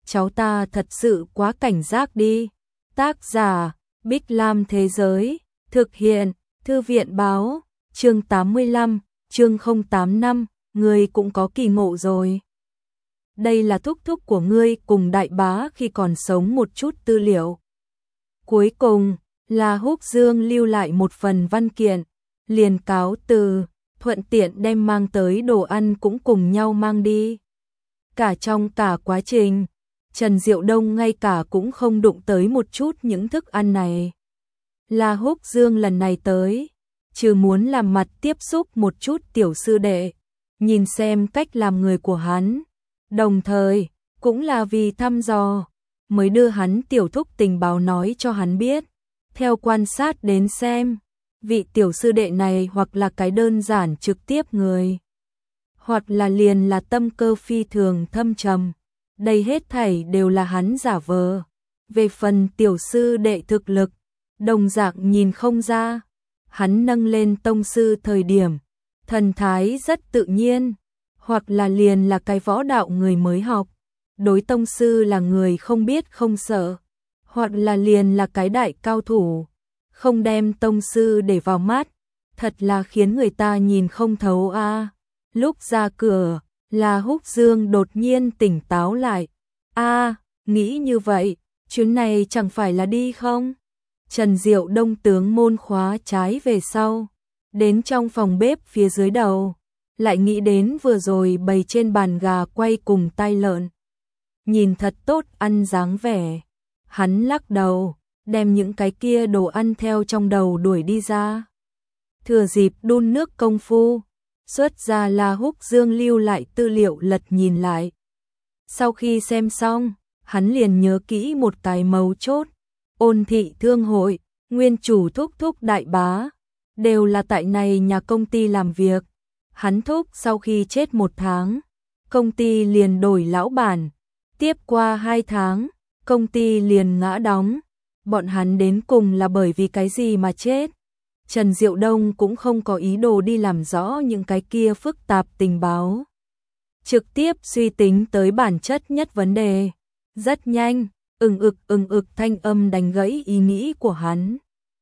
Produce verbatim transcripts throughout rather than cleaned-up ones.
cháu ta thật sự quá cảnh giác đi. Tác giả, Bích Lam Thế Giới, thực hiện, Thư viện Báo, chương tám mươi lăm, chương không tám năm, ngươi cũng có kỳ ngộ rồi. Đây là thúc thúc của ngươi cùng đại bá khi còn sống một chút tư liệu. Cuối cùng, là Húc Dương lưu lại một phần văn kiện, liền cáo từ, thuận tiện đem mang tới đồ ăn cũng cùng nhau mang đi. Cả trong cả quá trình, Trần Diệu Đông ngay cả cũng không đụng tới một chút những thức ăn này. Là Húc Dương lần này tới, trừ muốn làm mặt tiếp xúc một chút tiểu sư đệ, nhìn xem cách làm người của hắn, đồng thời cũng là vì thăm dò, mới đưa hắn tiểu thúc tình báo nói cho hắn biết. Theo quan sát đến xem, vị tiểu sư đệ này hoặc là cái đơn giản trực tiếp người, hoặc là liền là tâm cơ phi thường thâm trầm. Đây hết thảy đều là hắn giả vờ. Về phần tiểu sư đệ thực lực, đồng dạng nhìn không ra. Hắn nâng lên tông sư thời điểm, thần thái rất tự nhiên, hoặc là liền là cái võ đạo người mới học, đối tông sư là người không biết không sợ, hoặc là liền là cái đại cao thủ, không đem tông sư để vào mắt, thật là khiến người ta nhìn không thấu a. À. Lúc ra cửa, là Húc Dương đột nhiên tỉnh táo lại. A, à, nghĩ như vậy, chuyến này chẳng phải là đi không? Trần Diệu Đông tướng môn khóa trái về sau, đến trong phòng bếp phía dưới đầu, lại nghĩ đến vừa rồi bày trên bàn gà quay cùng tai lợn. Nhìn thật tốt ăn dáng vẻ, hắn lắc đầu, đem những cái kia đồ ăn theo trong đầu đuổi đi ra. Thừa dịp đun nước công phu, xuất ra là Húc Dương lưu lại tư liệu lật nhìn lại. Sau khi xem xong, hắn liền nhớ kỹ một cái mấu chốt. Ôn thị thương hội, nguyên chủ thúc thúc đại bá, đều là tại này nhà công ty làm việc. Hắn thúc sau khi chết một tháng, công ty liền đổi lão bản. Tiếp qua hai tháng, công ty liền ngã đóng. Bọn hắn đến cùng là bởi vì cái gì mà chết? Trần Diệu Đông cũng không có ý đồ đi làm rõ những cái kia phức tạp tình báo. Trực tiếp suy tính tới bản chất nhất vấn đề. Rất nhanh, ừng ực ừng ực thanh âm đánh gãy ý nghĩ của hắn.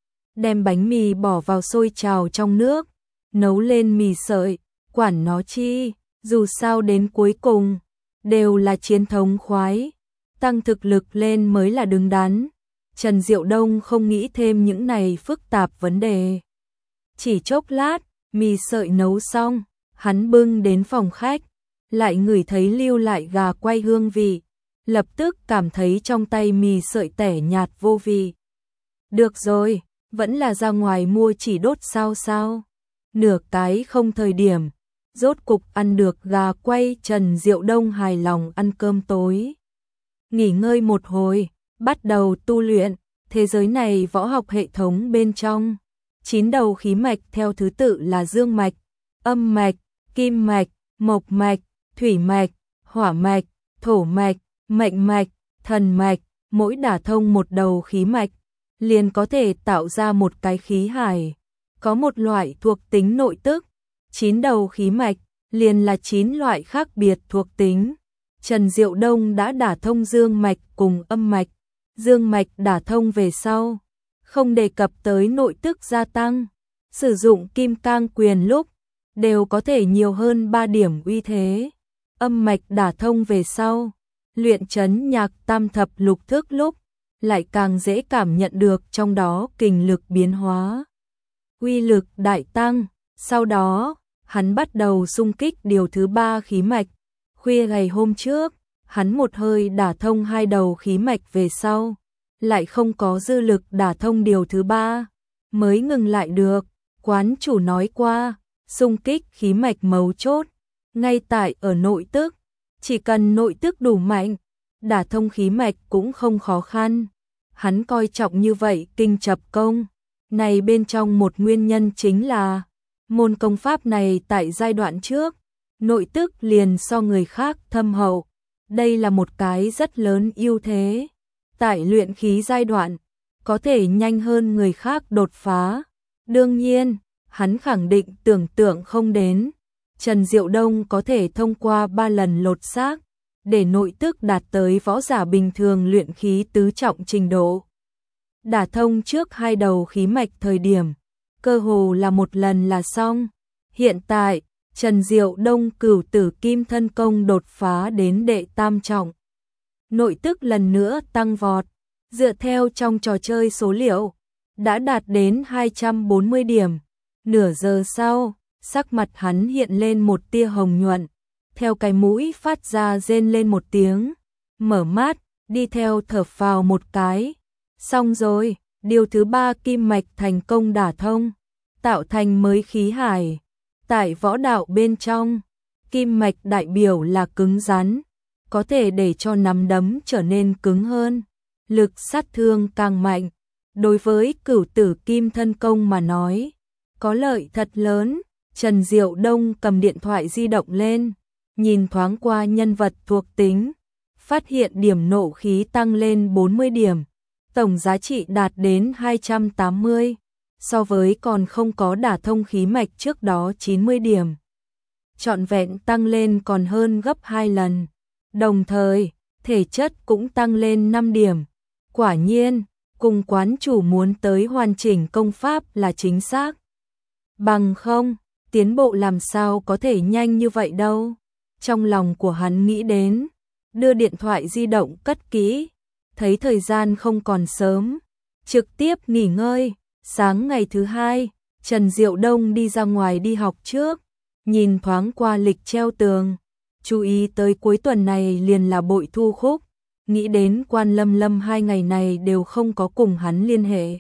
Đem bánh mì bỏ vào sôi trào trong nước, nấu lên mì sợi, quản nó chi, dù sao đến cuối cùng, đều là chiến thống khoái, tăng thực lực lên mới là đứng đắn. Trần Diệu Đông không nghĩ thêm những này phức tạp vấn đề. Chỉ chốc lát, mì sợi nấu xong, hắn bưng đến phòng khách, lại ngửi thấy lưu lại gà quay hương vị, lập tức cảm thấy trong tay mì sợi tẻ nhạt vô vị. Được rồi, vẫn là ra ngoài mua chỉ đốt sao sao. Nửa cái không thời điểm, rốt cục ăn được gà quay. Trần Diệu Đông hài lòng ăn cơm tối. Nghỉ ngơi một hồi, bắt đầu tu luyện. Thế giới này võ học hệ thống bên trong, chín đầu khí mạch theo thứ tự là dương mạch, âm mạch, kim mạch, mộc mạch, thủy mạch, hỏa mạch, thổ mạch, mệnh mạch, thần mạch. Mỗi đả thông một đầu khí mạch, liền có thể tạo ra một cái khí hải, có một loại thuộc tính nội tức. Chín đầu khí mạch, liền là chín loại khác biệt thuộc tính. Trần Diệu Đông đã đả thông dương mạch cùng âm mạch. Dương mạch đả thông về sau, không đề cập tới nội tức gia tăng, sử dụng kim cang quyền lúc, đều có thể nhiều hơn ba điểm uy thế. Âm mạch đả thông về sau, luyện trấn nhạc tam thập lục thức lúc, lại càng dễ cảm nhận được trong đó kình lực biến hóa. Uy lực đại tăng, sau đó, hắn bắt đầu xung kích điều thứ ba khí mạch. Khuya ngày hôm trước, hắn một hơi đả thông hai đầu khí mạch về sau, lại không có dư lực đả thông điều thứ ba, mới ngừng lại được. Quán chủ nói qua, xung kích khí mạch mấu chốt, ngay tại ở nội tức, chỉ cần nội tức đủ mạnh, đả thông khí mạch cũng không khó khăn. Hắn coi trọng như vậy kinh chập công, này bên trong một nguyên nhân chính là, môn công pháp này tại giai đoạn trước, nội tức liền so người khác thâm hậu. Đây là một cái rất lớn ưu thế. Tại luyện khí giai đoạn, có thể nhanh hơn người khác đột phá. Đương nhiên, hắn khẳng định tưởng tượng không đến. Trần Diệu Đông có thể thông qua ba lần lột xác, để nội tức đạt tới võ giả bình thường luyện khí tứ trọng trình độ. Đả thông trước hai đầu khí mạch thời điểm, cơ hồ là một lần là xong. Hiện tại, Trần Diệu Đông Cửu Tử Kim Thân Công đột phá đến đệ tam trọng. Nội tức lần nữa tăng vọt, dựa theo trong trò chơi số liệu, đã đạt đến hai trăm bốn mươi điểm. Nửa giờ sau, sắc mặt hắn hiện lên một tia hồng nhuận, theo cái mũi phát ra rên lên một tiếng, mở mắt, đi theo thở phào một cái. Xong rồi, điều thứ ba kim mạch thành công đả thông, tạo thành mới khí hải. Tại võ đạo bên trong, kim mạch đại biểu là cứng rắn, có thể để cho nắm đấm trở nên cứng hơn, lực sát thương càng mạnh. Đối với Cửu Tử Kim Thân Công mà nói, có lợi thật lớn. Trần Diệu Đông cầm điện thoại di động lên, nhìn thoáng qua nhân vật thuộc tính, phát hiện điểm nộ khí tăng lên bốn mươi điểm, tổng giá trị đạt đến hai trăm tám mươi, so với còn không có đả thông khí mạch trước đó chín mươi điểm. Trọn vẹn tăng lên còn hơn gấp hai lần, đồng thời, thể chất cũng tăng lên năm điểm. Quả nhiên, cùng quán chủ muốn tới hoàn chỉnh công pháp là chính xác. Bằng không, tiến bộ làm sao có thể nhanh như vậy đâu. Trong lòng của hắn nghĩ đến, đưa điện thoại di động cất kỹ, thấy thời gian không còn sớm, trực tiếp nghỉ ngơi. Sáng ngày thứ hai, Trần Diệu Đông đi ra ngoài đi học trước, nhìn thoáng qua lịch treo tường, chú ý tới cuối tuần này liền là bội thu khúc, nghĩ đến Quan Lâm Lâm hai ngày này đều không có cùng hắn liên hệ.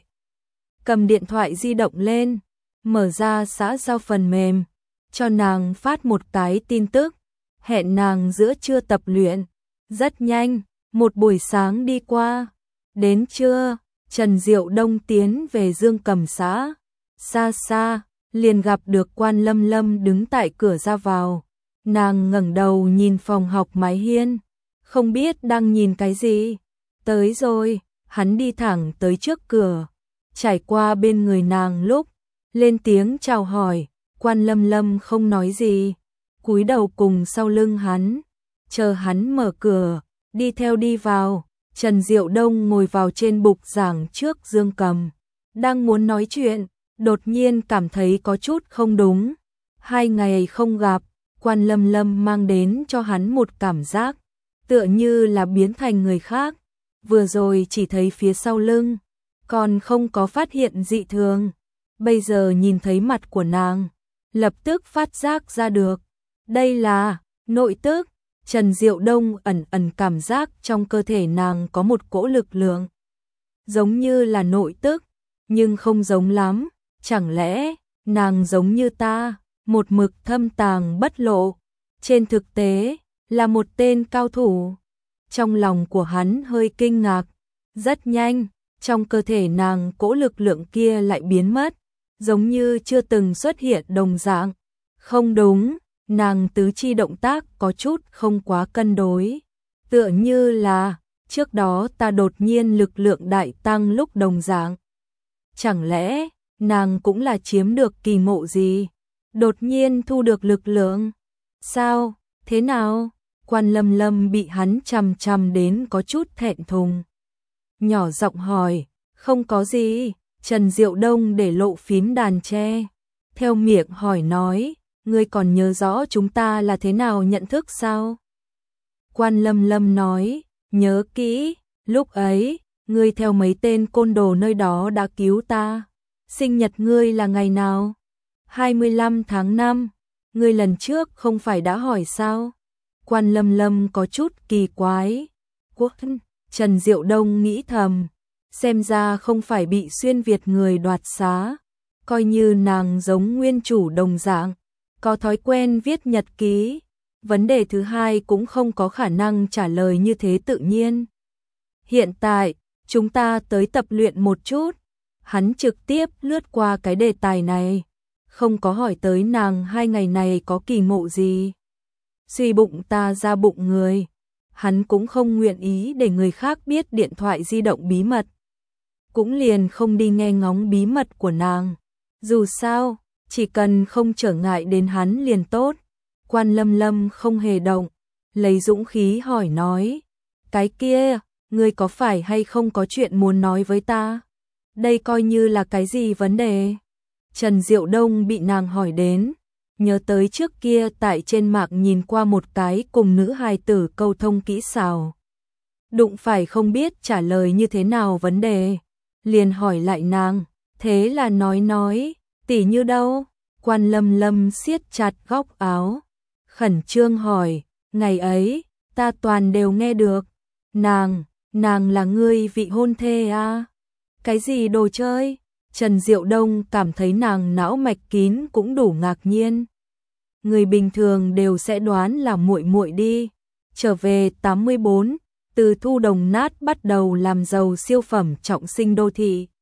Cầm điện thoại di động lên, mở ra xã giao phần mềm, cho nàng phát một cái tin tức, hẹn nàng giữa trưa tập luyện. Rất nhanh, một buổi sáng đi qua, đến trưa, Trần Diệu Đông tiến về Dương Cầm xã, xa xa, liền gặp được Quan Lâm Lâm đứng tại cửa ra vào. Nàng ngẩng đầu nhìn phòng học mái hiên, không biết đang nhìn cái gì. Tới rồi, hắn đi thẳng tới trước cửa, trải qua bên người nàng lúc, lên tiếng chào hỏi. Quan Lâm Lâm không nói gì, cúi đầu cùng sau lưng hắn, chờ hắn mở cửa, đi theo đi vào. Trần Diệu Đông ngồi vào trên bục giảng trước Dương Cầm, đang muốn nói chuyện, đột nhiên cảm thấy có chút không đúng. Hai ngày không gặp, Quan Lâm Lâm mang đến cho hắn một cảm giác, tựa như là biến thành người khác. Vừa rồi chỉ thấy phía sau lưng, còn không có phát hiện dị thường. Bây giờ nhìn thấy mặt của nàng, lập tức phát giác ra được. Đây là nội tức. Trần Diệu Đông ẩn ẩn cảm giác trong cơ thể nàng có một cỗ lực lượng, giống như là nội tức, nhưng không giống lắm. Chẳng lẽ nàng giống như ta, một mực thâm tàng bất lộ, trên thực tế là một tên cao thủ? Trong lòng của hắn hơi kinh ngạc. Rất nhanh, trong cơ thể nàng cỗ lực lượng kia lại biến mất, giống như chưa từng xuất hiện đồng dạng. Không đúng, nàng tứ chi động tác có chút không quá cân đối, tựa như là trước đó ta đột nhiên lực lượng đại tăng lúc đồng dạng. Chẳng lẽ nàng cũng là chiếm được kỳ ngộ gì, đột nhiên thu được lực lượng? Sao, thế nào? Quan Lâm Lâm bị hắn chằm chằm đến có chút thẹn thùng, nhỏ giọng hỏi. Không có gì. Trần Diệu Đông để lộ phím đàn tre, theo miệng hỏi nói, ngươi còn nhớ rõ chúng ta là thế nào nhận thức sao? Quan Lâm Lâm nói, nhớ kỹ, lúc ấy, ngươi theo mấy tên côn đồ nơi đó đã cứu ta. Sinh nhật ngươi là ngày nào? hai mươi lăm tháng năm, ngươi lần trước không phải đã hỏi sao? Quan Lâm Lâm có chút kỳ quái. Quốc, Trần Diệu Đông nghĩ thầm, xem ra không phải bị xuyên Việt người đoạt xá, coi như nàng giống nguyên chủ đồng dạng, có thói quen viết nhật ký. Vấn đề thứ hai cũng không có khả năng trả lời như thế tự nhiên. Hiện tại, chúng ta tới tập luyện một chút. Hắn trực tiếp lướt qua cái đề tài này, không có hỏi tới nàng hai ngày này có kỳ ngộ gì. Suy bụng ta ra bụng người, hắn cũng không nguyện ý để người khác biết điện thoại di động bí mật, cũng liền không đi nghe ngóng bí mật của nàng. Dù sao, chỉ cần không trở ngại đến hắn liền tốt. Quan Lâm Lâm không hề động, lấy dũng khí hỏi nói, cái kia, ngươi có phải hay không có chuyện muốn nói với ta? Đây coi như là cái gì vấn đề? Trần Diệu Đông bị nàng hỏi đến, nhớ tới trước kia tại trên mạng nhìn qua một cái cùng nữ hài tử câu thông kỹ xảo. Đụng phải không biết trả lời như thế nào vấn đề, liền hỏi lại nàng, thế là nói nói, tỉ như đâu? Quan Lâm Lâm siết chặt góc áo, khẩn trương hỏi, ngày ấy, ta toàn đều nghe được. Nàng, nàng là ngươi vị hôn thê à? Cái gì đồ chơi? Trần Diệu Đông cảm thấy nàng não mạch kín cũng đủ ngạc nhiên. Người bình thường đều sẽ đoán là muội muội đi. Trở về tám mươi bốn, từ thu đồng nát bắt đầu làm giàu siêu phẩm trọng sinh đô thị.